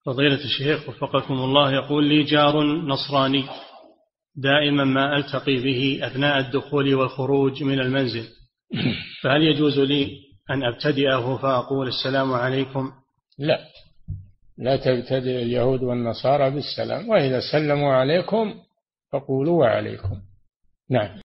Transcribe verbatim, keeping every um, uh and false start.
فضيلة الشيخ وفقكم الله، يقول لي جار نصراني دائما ما ألتقي به أثناء الدخول والخروج من المنزل، فهل يجوز لي أن أبتدئه فأقول السلام عليكم؟ لا، لا تبتدئ اليهود والنصارى بالسلام، وإذا سلموا عليكم فقولوا وعليكم. نعم.